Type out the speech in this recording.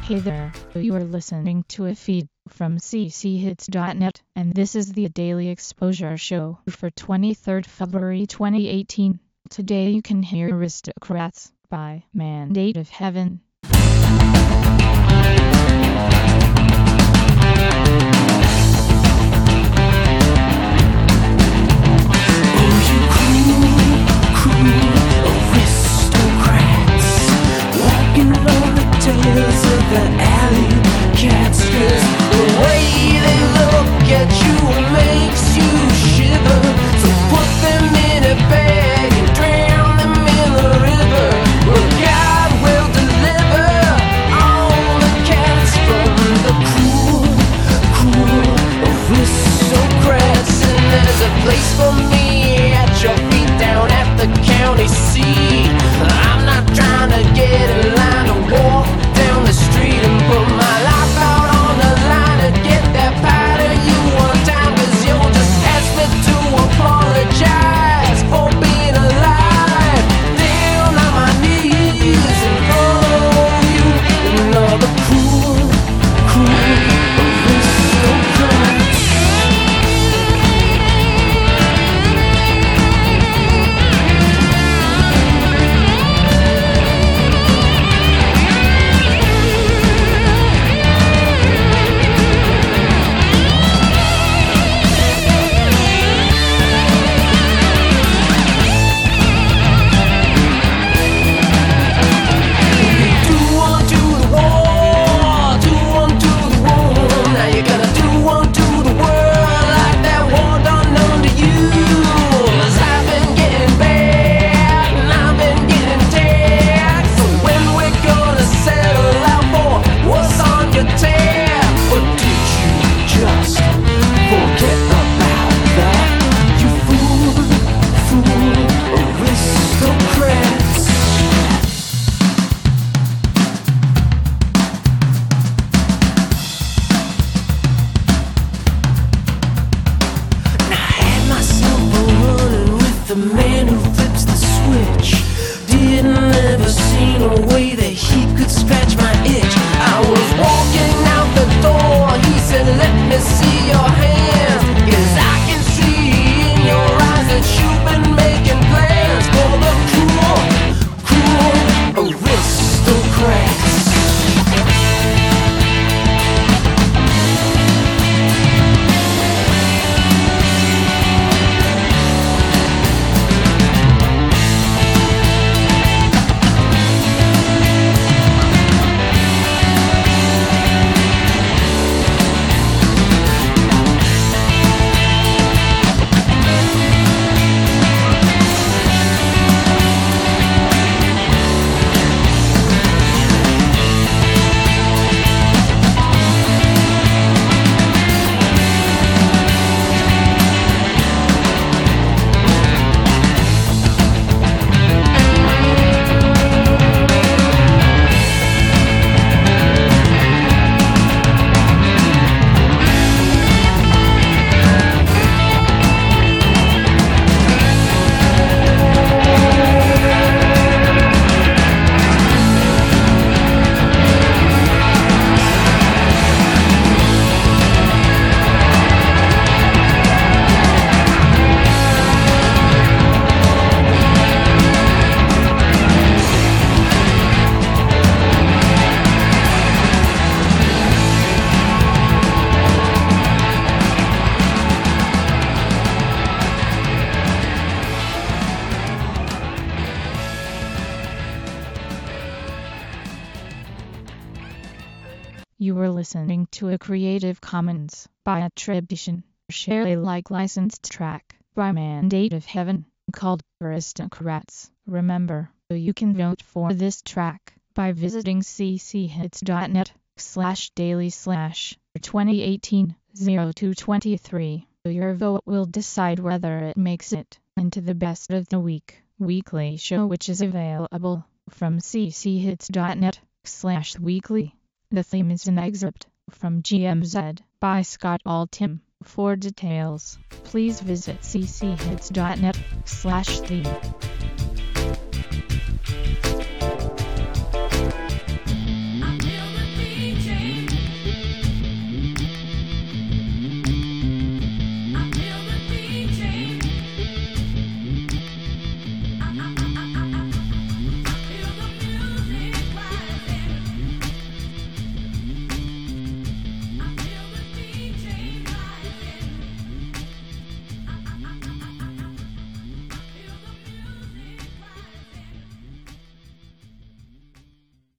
Hey there, you are listening to a feed from cchits.net, and this is the Daily Exposure Show for 23rd February 2018. Today you can hear Aristocrats by Mandate of Heaven. Place for me at your feet down at the county seat. I'm not trying to get in line to walk down the street and put my life out on the line to get that pie to you one time, 'cause you'll just ask me to apologize for being alive. Down on my knees and follow you in all the cruel aristocrats. The man who flips the switch didn't ever see no way that he could scratch my itch. I was walking out the door, he said, "Let me see your hands, 'cause I can see in your eyes that you've been making plans for the cruel aristocrats." You were listening to a Creative Commons by attribution, share Alike licensed track by Mandate of Heaven called Aristocrats. Remember, you can vote for this track by visiting cchits.net/daily/2018-0223. Your vote will decide whether it makes it into the Best of the Week weekly show, which is available from cchits.net/weekly. The theme is an excerpt from GMZ by Scott Altham. For details, please visit cchits.net/theme.